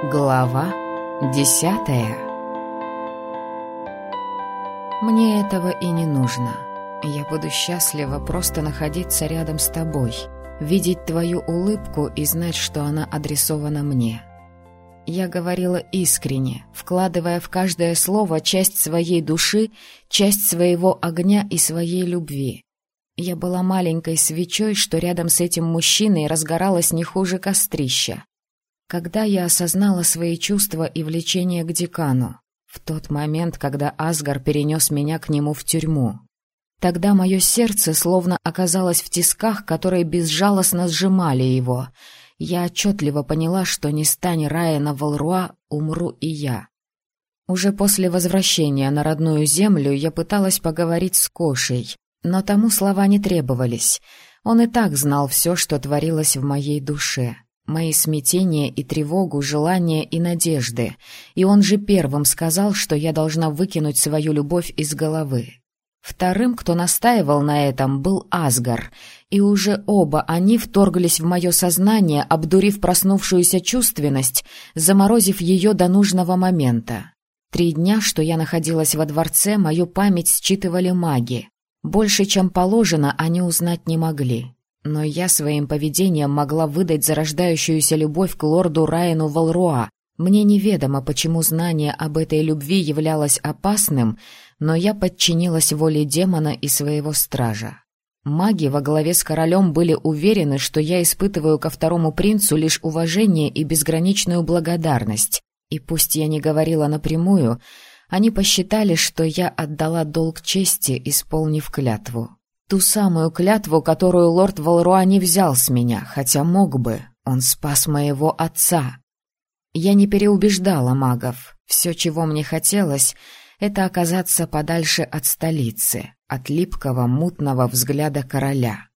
Глава 10. Мне этого и не нужно. Я буду счастлива просто находиться рядом с тобой, видеть твою улыбку и знать, что она адресована мне. Я говорила искренне, вкладывая в каждое слово часть своей души, часть своего огня и своей любви. Я была маленькой свечой, что рядом с этим мужчиной разгоралась не хуже кострища. Когда я осознала свои чувства и влечение к декану, в тот момент, когда Асгар перенес меня к нему в тюрьму, тогда мое сердце словно оказалось в тисках, которые безжалостно сжимали его. Я отчетливо поняла, что не стань Райана Валруа, умру и я. Уже после возвращения на родную землю я пыталась поговорить с Кошей, но тому слова не требовались. Он и так знал все, что творилось в моей душе. Мои смятения и тревогу, желания и надежды. И он же первым сказал, что я должна выкинуть свою любовь из головы. Вторым, кто настаивал на этом, был Асгар. И уже оба они вторглись в мое сознание, обдурив проснувшуюся чувственность, заморозив ее до нужного момента. 3 дня, что я находилась во дворце, мою память считывали маги. Больше, чем положено, они узнать не могли. Но я своим поведением могла выдать зарождающуюся любовь к лорду Райану Валруа. Мне неведомо, почему знание об этой любви являлось опасным, но я подчинилась воле демона и своего стража. Маги во главе с королем были уверены, что я испытываю ко второму принцу лишь уважение и безграничную благодарность. И пусть я не говорила напрямую, они посчитали, что я отдала долг чести, исполнив клятву. Ту самую клятву, которую лорд Валруа не взял с меня, хотя мог бы. Он спас моего отца. Я не переубеждала магов. Все, чего мне хотелось, это оказаться подальше от столицы, от липкого, мутного взгляда короля.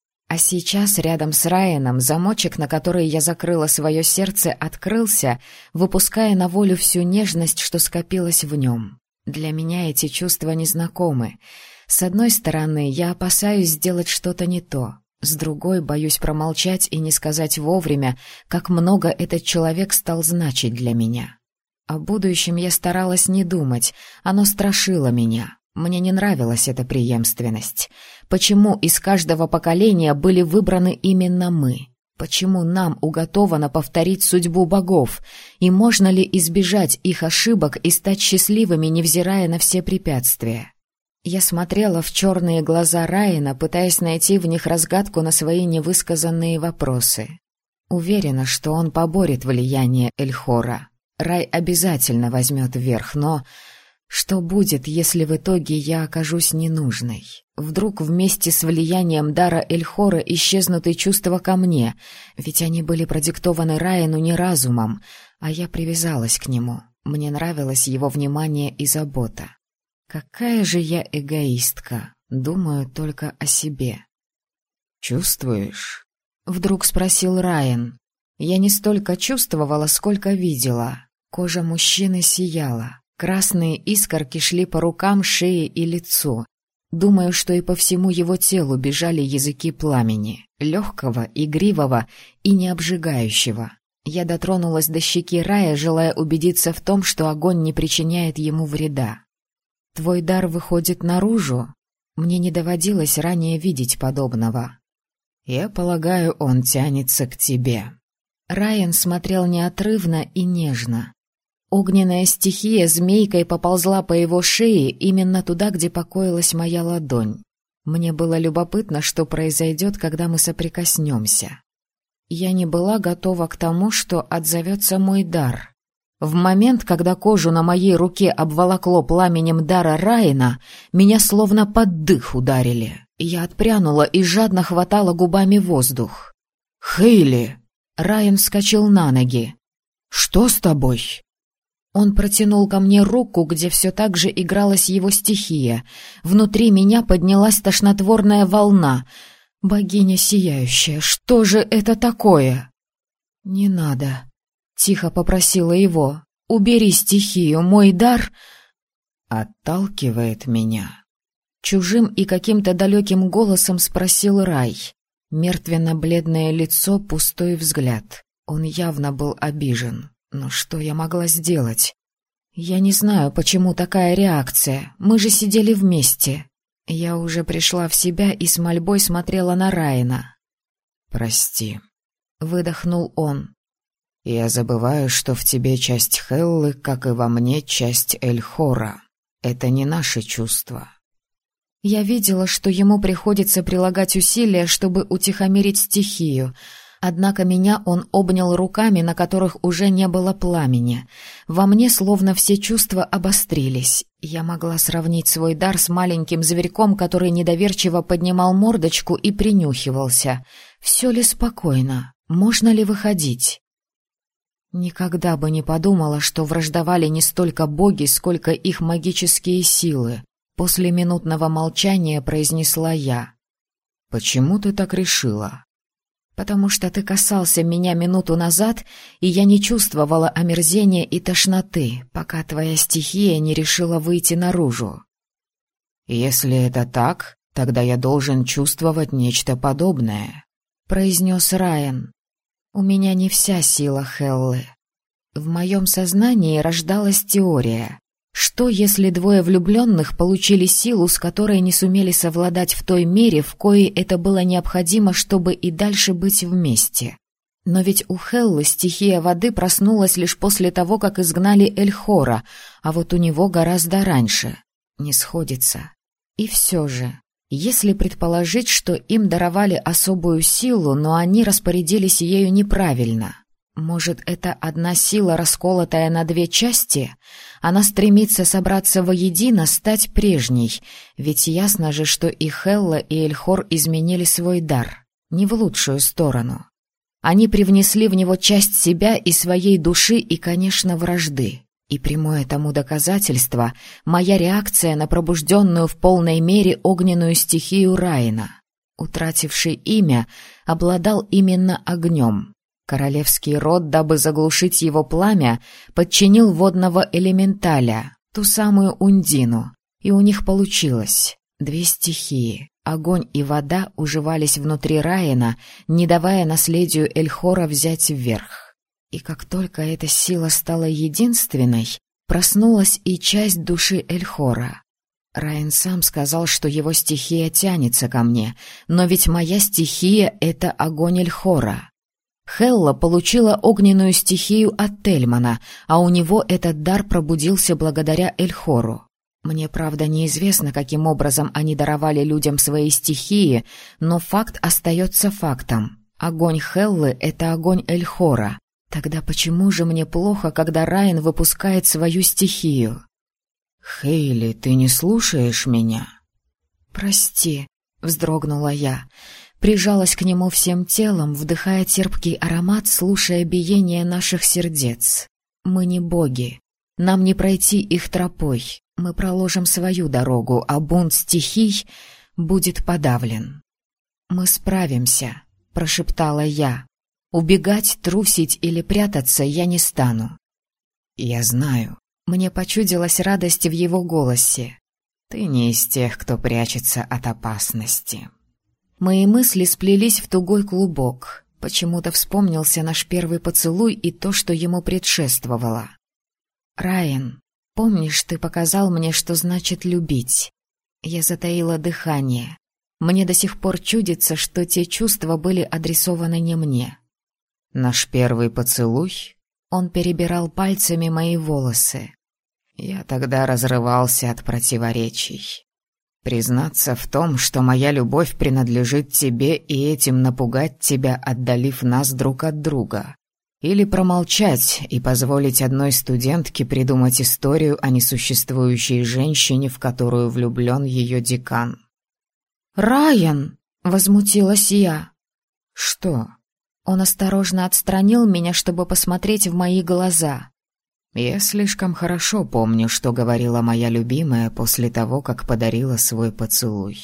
А сейчас рядом с Райаном замочек, на который я закрыла свое сердце, открылся, выпуская на волю всю нежность, что скопилась в нем. Для меня эти чувства незнакомы. С одной стороны, я опасаюсь сделать что-то не то. С другой, боюсь промолчать и не сказать вовремя, как много этот человек стал значить для меня. О будущем я старалась не думать, оно страшило меня. Мне не нравилась эта преемственность. Почему из каждого поколения были выбраны именно мы? Почему нам уготовано повторить судьбу богов? И можно ли избежать их ошибок и стать счастливыми, невзирая на все препятствия? Я смотрела в черные глаза Райана, пытаясь найти в них разгадку на свои невысказанные вопросы. Уверена, что он поборет влияние Эльхора. Рай обязательно возьмет верх, но что будет, если в итоге я окажусь ненужной? Вдруг вместе с влиянием дара Эльхора исчезнут и чувства ко мне, ведь они были продиктованы Райану не разумом, а я привязалась к нему. Мне нравилось его внимание и забота. Какая же я эгоистка, думаю только о себе. «Чувствуешь?» — вдруг спросил Райан. Я не столько чувствовала, сколько видела. Кожа мужчины сияла, красные искорки шли по рукам, шее и лицу. Думаю, что и по всему его телу бежали языки пламени, легкого, игривого и не обжигающего. Я дотронулась до щеки Рая, желая убедиться в том, что огонь не причиняет ему вреда. «Твой дар выходит наружу? Мне не доводилось ранее видеть подобного». «Я полагаю, он тянется к тебе». Райан смотрел неотрывно и нежно. Огненная стихия змейкой поползла по его шее именно туда, где покоилась моя ладонь. Мне было любопытно, что произойдет, когда мы соприкоснемся. Я не была готова к тому, что отзовется мой дар. В момент, когда кожу на моей руке обволокло пламенем дара Райана, меня словно под дых ударили. Я отпрянула и жадно хватала губами воздух. «Хейли!» Райан вскочил на ноги. «Что с тобой?» Он протянул ко мне руку, где все так же игралась его стихия. Внутри меня поднялась тошнотворная волна. «Богиня сияющая, что же это такое?» «Не надо», — тихо попросила его. «Убери стихию, мой дар...» «Отталкивает меня». Чужим и каким-то далеким голосом спросил Рай. Мертвенно-бледное лицо, пустой взгляд. Он явно был обижен. Но что я могла сделать? Я не знаю, почему такая реакция. Мы же сидели вместе. Я уже пришла в себя и с мольбой смотрела на Райана. «Прости», — выдохнул он. «Я забываю, что в тебе часть Хеллы, как и во мне часть Эльхора. Это не наши чувства». Я видела, что ему приходится прилагать усилия, чтобы утихомирить стихию. Однако меня он обнял руками, на которых уже не было пламени. Во мне словно все чувства обострились. Я могла сравнить свой дар с маленьким зверьком, который недоверчиво поднимал мордочку и принюхивался. Все ли спокойно? Можно ли выходить? Никогда бы не подумала, что враждовали не столько боги, сколько их магические силы. После минутного молчания произнесла я. «Почему ты так решила?» «Потому что ты касался меня минуту назад, и я не чувствовала омерзения и тошноты, пока твоя стихия не решила выйти наружу». «Если это так, тогда я должен чувствовать нечто подобное», — произнес Райан. «У меня не вся сила Хеллы. В моем сознании рождалась теория. Что, если двое влюбленных получили силу, с которой не сумели совладать в той мере, в коей это было необходимо, чтобы и дальше быть вместе? Но ведь у Хеллы стихия воды проснулась лишь после того, как изгнали Эльхора, а вот у него гораздо раньше. Не сходится. И все же, если предположить, что им даровали особую силу, но они распорядились ею неправильно... Может, это одна сила, расколотая на две части? Она стремится собраться воедино, стать прежней. Ведь ясно же, что и Хелла, и Эльхор изменили свой дар. Не в лучшую сторону. Они привнесли в него часть себя и своей души и, конечно, вражды. И прямое тому доказательство — моя реакция на пробужденную в полной мере огненную стихию Райана. Утративший имя, обладал именно огнем. Королевский род, дабы заглушить его пламя, подчинил водного элементаля, ту самую Ундину, и у них получилось. Две стихии, огонь и вода, уживались внутри Райана, не давая наследию Эльхора взять вверх. И как только эта сила стала единственной, проснулась и часть души Эльхора. Райан сам сказал, что его стихия тянется ко мне, но ведь моя стихия — это огонь Эльхора. Хелла получила огненную стихию от Тельмана, а у него этот дар пробудился благодаря Эльхору. Мне, правда, неизвестно, каким образом они даровали людям свои стихии, но факт остается фактом. Огонь Хеллы — это огонь Эльхора. Тогда почему же мне плохо, когда Райан выпускает свою стихию? «Хейли, ты не слушаешь меня?» «Прости», — вздрогнула я. Прижалась к нему всем телом, вдыхая терпкий аромат, слушая биение наших сердец. Мы не боги. Нам не пройти их тропой. Мы проложим свою дорогу, а бунт стихий будет подавлен. «Мы справимся», — прошептала я. «Убегать, трусить или прятаться я не стану». «Я знаю». Мне почудилась радость в его голосе. «Ты не из тех, кто прячется от опасности». Мои мысли сплелись в тугой клубок. Почему-то вспомнился наш первый поцелуй и то, что ему предшествовало. «Райан, помнишь, ты показал мне, что значит любить?» Я затаила дыхание. Мне до сих пор чудится, что те чувства были адресованы не мне. «Наш первый поцелуй?» Он перебирал пальцами мои волосы. Я тогда разрывался от противоречий. Признаться в том, что моя любовь принадлежит тебе, и этим напугать тебя, отдалив нас друг от друга. Или промолчать и позволить одной студентке придумать историю о несуществующей женщине, в которую влюблен ее декан. «Райан!» — возмутилась я. «Что?» Он осторожно отстранил меня, чтобы посмотреть в мои глаза. «Я слишком хорошо помню, что говорила моя любимая после того, как подарила свой поцелуй».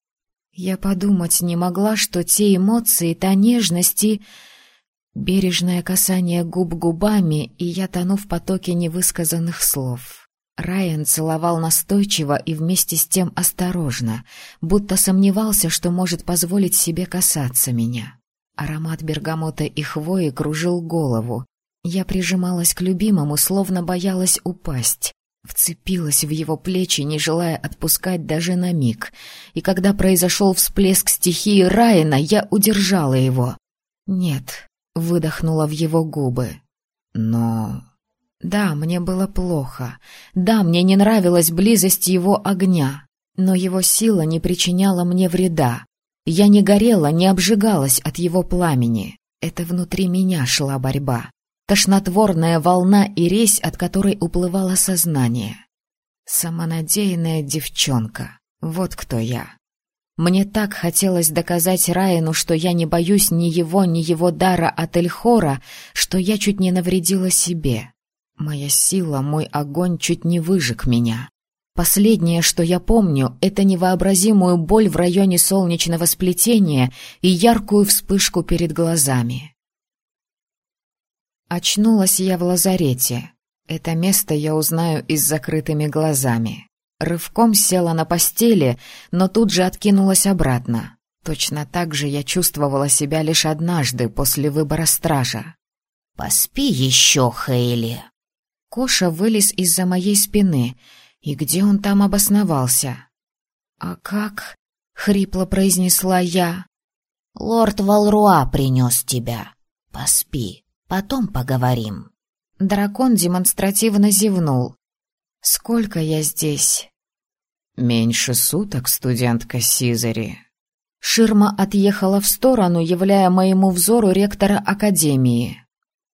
Я подумать не могла, что те эмоции, та нежность и... Бережное касание губ губами, и я тону в потоке невысказанных слов. Райан целовал настойчиво и вместе с тем осторожно, будто сомневался, что может позволить себе касаться меня. Аромат бергамота и хвои кружил голову. Я прижималась к любимому, словно боялась упасть. Вцепилась в его плечи, не желая отпускать даже на миг. И когда произошел всплеск стихии Райана, я удержала его. «Нет», — выдохнула в его губы. «Но...» Да, мне было плохо. Да, мне не нравилась близость его огня. Но его сила не причиняла мне вреда. Я не горела, не обжигалась от его пламени. Это внутри меня шла борьба. Тошнотворная волна и резь, от которой уплывало сознание. Самонадеянная девчонка. Вот кто я. Мне так хотелось доказать Райану, что я не боюсь ни его дара от Эльхора, что я чуть не навредила себе. Моя сила, мой огонь чуть не выжег меня. Последнее, что я помню, это невообразимую боль в районе солнечного сплетения и яркую вспышку перед глазами. Очнулась я в лазарете. Это место я узнаю и с закрытыми глазами. Рывком села на постели, но тут же откинулась обратно. Точно так же я чувствовала себя лишь однажды после выбора стража. «Поспи еще, Хейли!» Коша вылез из-за моей спины. И где он там обосновался? «А как?» — хрипло произнесла я. «Лорд Валруа принес тебя. Поспи, потом поговорим». Дракон демонстративно зевнул. «Сколько я здесь?» «Меньше суток, студентка Сизари». Ширма отъехала в сторону, являя моему взору ректора Академии.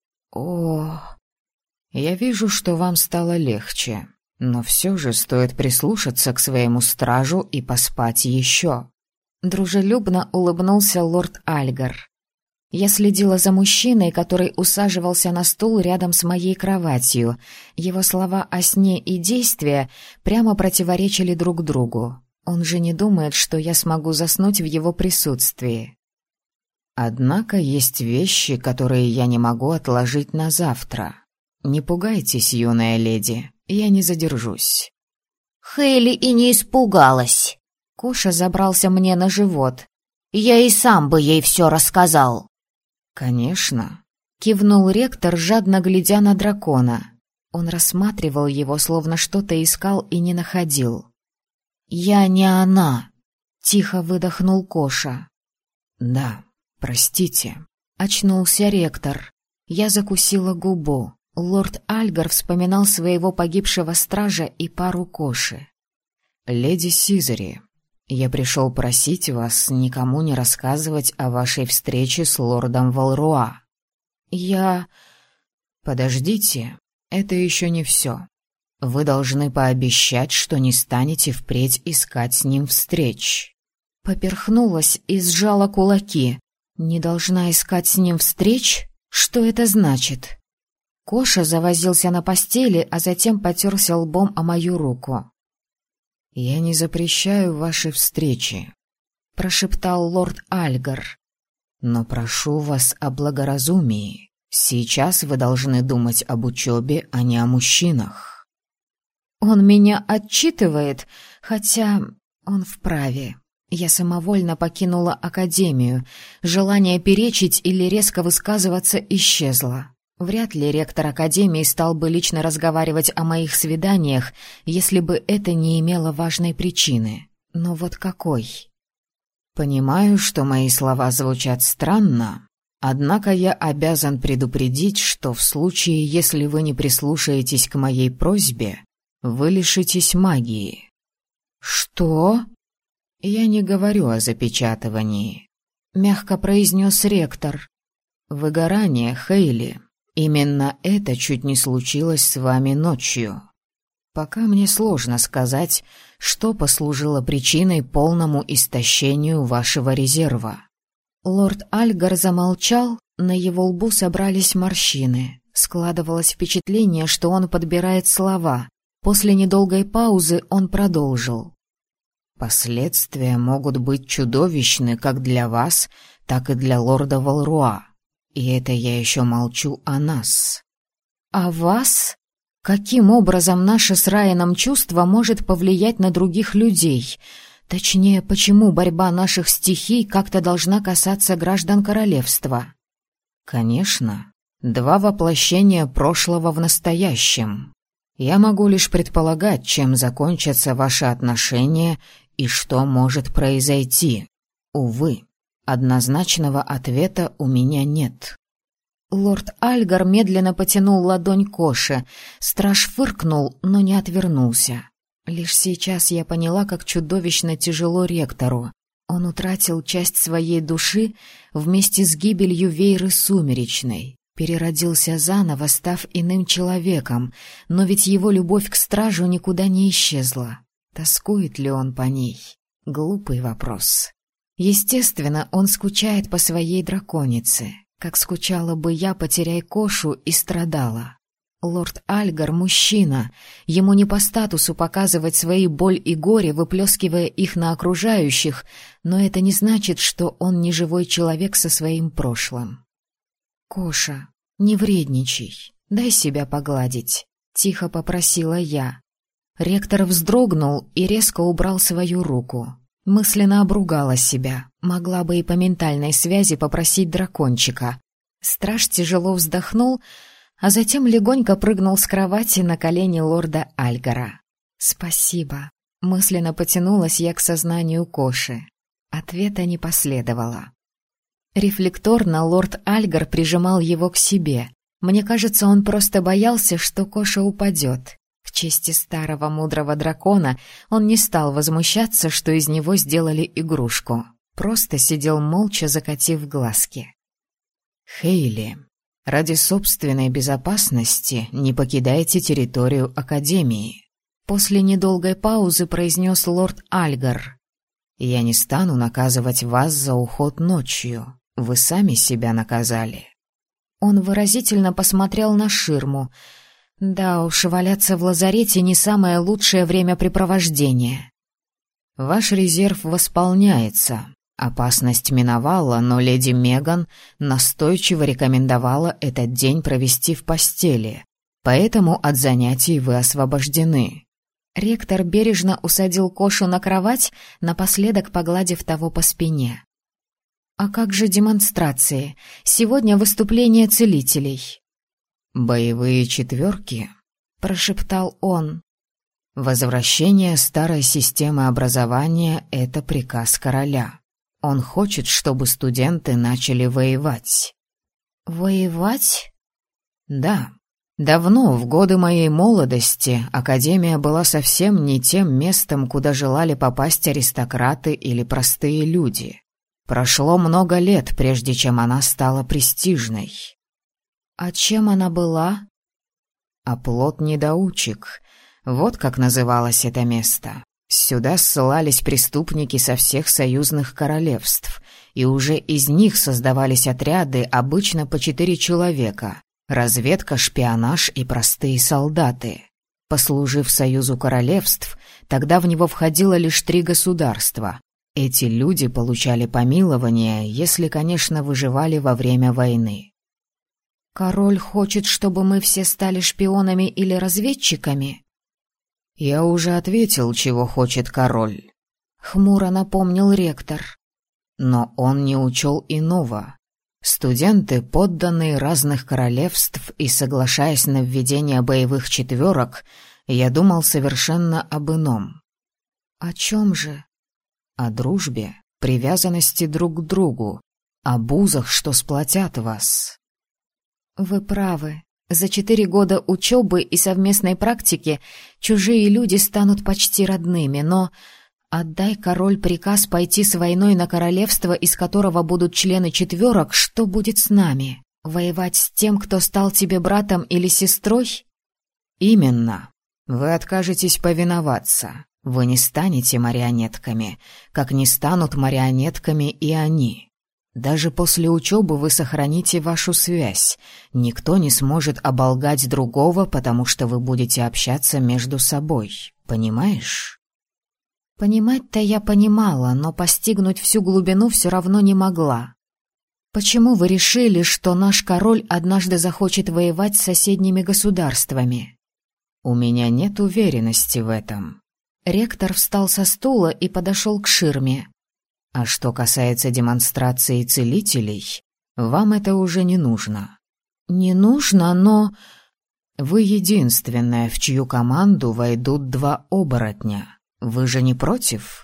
«О...» «Я вижу, что вам стало легче, но все же стоит прислушаться к своему стражу и поспать еще». Дружелюбно улыбнулся лорд Альгар. Я следила за мужчиной, который усаживался на стул рядом с моей кроватью. Его слова о сне и действия прямо противоречили друг другу. Он же не думает, что я смогу заснуть в его присутствии. «Однако есть вещи, которые я не могу отложить на завтра. Не пугайтесь, юная леди, я не задержусь». Хейли и не испугалась. Коша забрался мне на живот. Я и сам бы ей все рассказал. «Конечно», — кивнул ректор, жадно глядя на дракона. Он рассматривал его, словно что-то искал и не находил. «Я не она», — тихо выдохнул Коша. «Да, простите», — очнулся ректор. Я закусила губу. Лорд Альгар вспоминал своего погибшего стража и пару Коши. «Леди Сизари, я пришел просить вас никому не рассказывать о вашей встрече с лордом Валруа». «Я...» «Подождите, это еще не все. Вы должны пообещать, что не станете впредь искать с ним встреч». Поперхнулась и сжала кулаки. «Не должна искать с ним встреч? Что это значит?» Коша завозился на постели, а затем потерся лбом о мою руку. «Я не запрещаю ваши встречи», — прошептал лорд Альгар. «Но прошу вас о благоразумии. Сейчас вы должны думать об учебе, а не о мужчинах». Он меня отчитывает, хотя он вправе. Я самовольно покинула Академию. Желание перечить или резко высказываться исчезло. Вряд ли ректор Академии стал бы лично разговаривать о моих свиданиях, если бы это не имело важной причины. Но вот какой? «Понимаю, что мои слова звучат странно, однако я обязан предупредить, что в случае, если вы не прислушаетесь к моей просьбе, вы лишитесь магии». «Что?» «Я не говорю о запечатывании», — мягко произнес ректор. «Выгорание, Хейли. Именно это чуть не случилось с вами ночью. Пока мне сложно сказать, что послужило причиной полному истощению вашего резерва». Лорд Альгар замолчал, на его лбу собрались морщины. Складывалось впечатление, что он подбирает слова. После недолгой паузы он продолжил. «Последствия могут быть чудовищны как для вас, так и для лорда Валруа. И это я еще молчу о нас». «О вас? Каким образом наше с Райаном чувство может повлиять на других людей? Точнее, почему борьба наших стихий как-то должна касаться граждан королевства?» «Конечно, 2 воплощения прошлого в настоящем. Я могу лишь предполагать, чем закончатся ваши отношения и что может произойти. Увы, однозначного ответа у меня нет». Лорд Альгар медленно потянул ладонь Коши. Страж фыркнул, но не отвернулся. Лишь сейчас я поняла, как чудовищно тяжело ректору. Он утратил часть своей души вместе с гибелью Вейры Сумеречной. Переродился заново, став иным человеком, но ведь его любовь к стражу никуда не исчезла. Тоскует ли он по ней? Глупый вопрос. Естественно, он скучает по своей драконице, как скучала бы я, потеряй Кошу, и страдала. Лорд Альгар — мужчина, ему не по статусу показывать свои боль и горе, выплескивая их на окружающих, но это не значит, что он не живой человек со своим прошлым. «Коша, не вредничай, дай себя погладить», — тихо попросила я. Ректор вздрогнул и резко убрал свою руку. Мысленно обругала себя, могла бы и по ментальной связи попросить дракончика. Страж тяжело вздохнул, а затем легонько прыгнул с кровати на колени лорда Альгара. «Спасибо», — мысленно потянулась я к сознанию Коши. Ответа не последовало. Рефлекторно лорд Альгар прижимал его к себе. Мне кажется, он просто боялся, что Коша упадет. К чести старого мудрого дракона он не стал возмущаться, что из него сделали игрушку. Просто сидел молча, закатив глазки. «Хейли, ради собственной безопасности не покидайте территорию Академии», — после недолгой паузы произнес лорд Альгар. «Я не стану наказывать вас за уход ночью. Вы сами себя наказали». Он выразительно посмотрел на ширму. Да уж, валяться в лазарете не самое лучшее времяпрепровождение. «Ваш резерв восполняется. Опасность миновала, но леди Меган настойчиво рекомендовала этот день провести в постели, поэтому от занятий вы освобождены». Ректор бережно усадил Кошу на кровать, напоследок погладив того по спине. «А как же демонстрации? Сегодня выступление целителей». «Боевые четверки», — прошептал он. «Возвращение старой системы образования — это приказ короля. Он хочет, чтобы студенты начали воевать». «Воевать?» «Да. Давно, в годы моей молодости, Академия была совсем не тем местом, куда желали попасть аристократы или простые люди. Прошло много лет, прежде чем она стала престижной». «А чем она была?» «Оплот недоучек. Вот как называлось это место. Сюда ссылались преступники со всех союзных королевств, и уже из них создавались отряды, обычно по 4 человека. Разведка, шпионаж и простые солдаты. Послужив Союзу королевств, тогда в него входило лишь 3 государства. Эти люди получали помилование, если, конечно, выживали во время войны». «Король хочет, чтобы мы все стали шпионами или разведчиками?» «Я уже ответил, чего хочет король», — хмуро напомнил ректор. «Но он не учел иного. Студенты, подданные разных королевств и соглашаясь на введение боевых четверок, я думал совершенно об ином». «О чем же?» «О дружбе, привязанности друг к другу, о узах, что сплотят вас». «Вы правы. За 4 года учебы и совместной практики чужие люди станут почти родными, но отдай король приказ пойти с войной на королевство, из которого будут члены четверок, что будет с нами? Воевать с тем, кто стал тебе братом или сестрой?» «Именно. Вы откажетесь повиноваться. Вы не станете марионетками, как не станут марионетками и они. Даже после учебы вы сохраните вашу связь. Никто не сможет оболгать другого, потому что вы будете общаться между собой. Понимаешь?» Понимать-то я понимала, но постигнуть всю глубину все равно не могла. «Почему вы решили, что наш король однажды захочет воевать с соседними государствами?» «У меня нет уверенности в этом». Ректор встал со стула и подошел к ширме. «А что касается демонстрации целителей, вам это уже не нужно. «Не нужно, но...» «Вы единственная, в чью команду войдут 2 оборотня. Вы же не против?»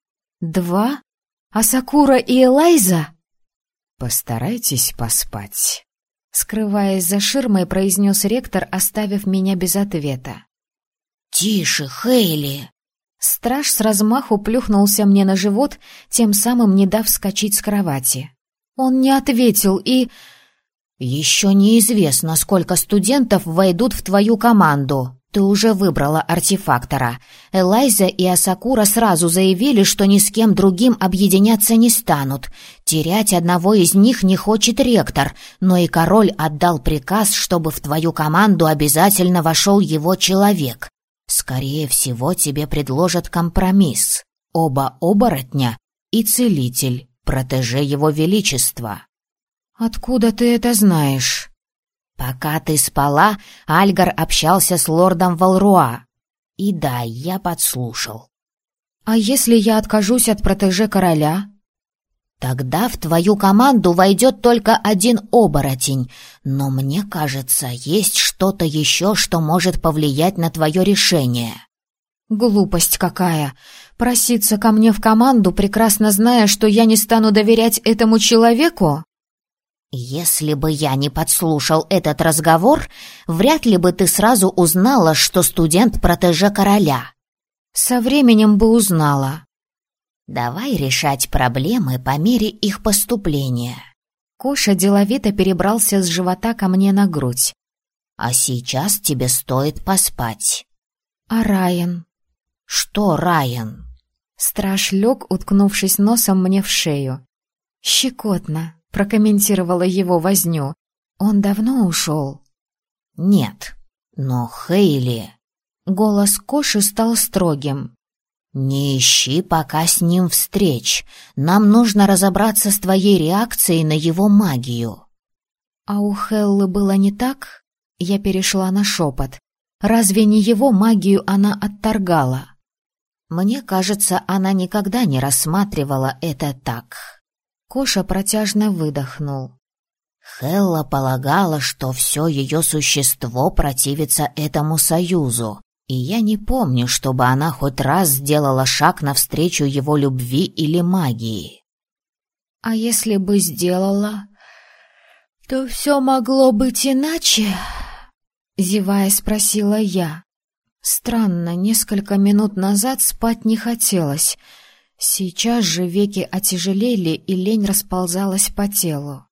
«2? Асакура и Элайза?» «Постарайтесь поспать», — скрываясь за ширмой, произнес ректор, оставив меня без ответа. «Тише, Хейли!» Страж с размаху плюхнулся мне на живот, тем самым не дав вскочить с кровати. Он не ответил и... «Еще неизвестно, сколько студентов войдут в твою команду. Ты уже выбрала артефактора. Элайза и Асакура сразу заявили, что ни с кем другим объединяться не станут. Терять одного из них не хочет ректор, но и король отдал приказ, чтобы в твою команду обязательно вошел его человек. Скорее всего, тебе предложат компромисс. Оба оборотня и целитель, протеже его величества». «Откуда ты это знаешь?» «Пока ты спала, Альгар общался с лордом Валруа. И да, я подслушал». «А если я откажусь от протеже короля?» «Тогда в твою команду войдет только 1 оборотень, но мне кажется, есть что-то еще, что может повлиять на твое решение». «Глупость какая! Проситься ко мне в команду, прекрасно зная, что я не стану доверять этому человеку?» «Если бы я не подслушал этот разговор, вряд ли бы ты сразу узнала, что студент протеже короля». «Со временем бы узнала». «Давай решать проблемы по мере их поступления». Коша деловито перебрался с живота ко мне на грудь. «А сейчас тебе стоит поспать». «А Райан?» «Что Райан?» Страж лег, уткнувшись носом мне в шею. «Щекотно», — прокомментировала его возню. «Он давно ушел?» «Нет, но Хейли...» Голос Коши стал строгим. «Не ищи пока с ним встреч. Нам нужно разобраться с твоей реакцией на его магию». «А у Хеллы было не так?» Я перешла на шепот. «Разве не его магию она отторгала?» «Мне кажется, она никогда не рассматривала это так». Коша протяжно выдохнул. Хелла полагала, что все ее существо противится этому союзу, и я не помню, чтобы она хоть раз сделала шаг навстречу его любви или магии. «А если бы сделала, то все могло быть иначе?» Зевая, спросила я. Странно, несколько минут назад спать не хотелось. Сейчас же веки отяжелели, и лень расползалась по телу.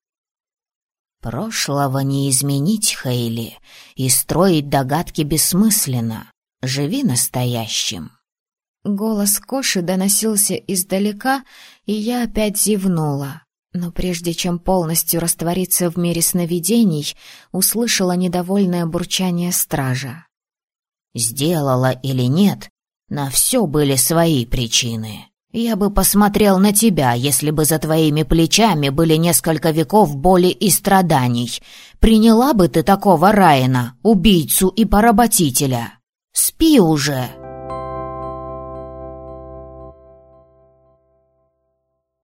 «Прошлого не изменить, Хейли, и строить догадки бессмысленно. Живи настоящим». Голос Коши доносился издалека, и я опять зевнула. Но прежде чем полностью раствориться в мире сновидений, услышала недовольное бурчание стража. «Сделала или нет, на все были свои причины. Я бы посмотрел на тебя, если бы за твоими плечами были несколько веков боли и страданий. Приняла бы ты такого Райана, убийцу и поработителя? Спи уже!»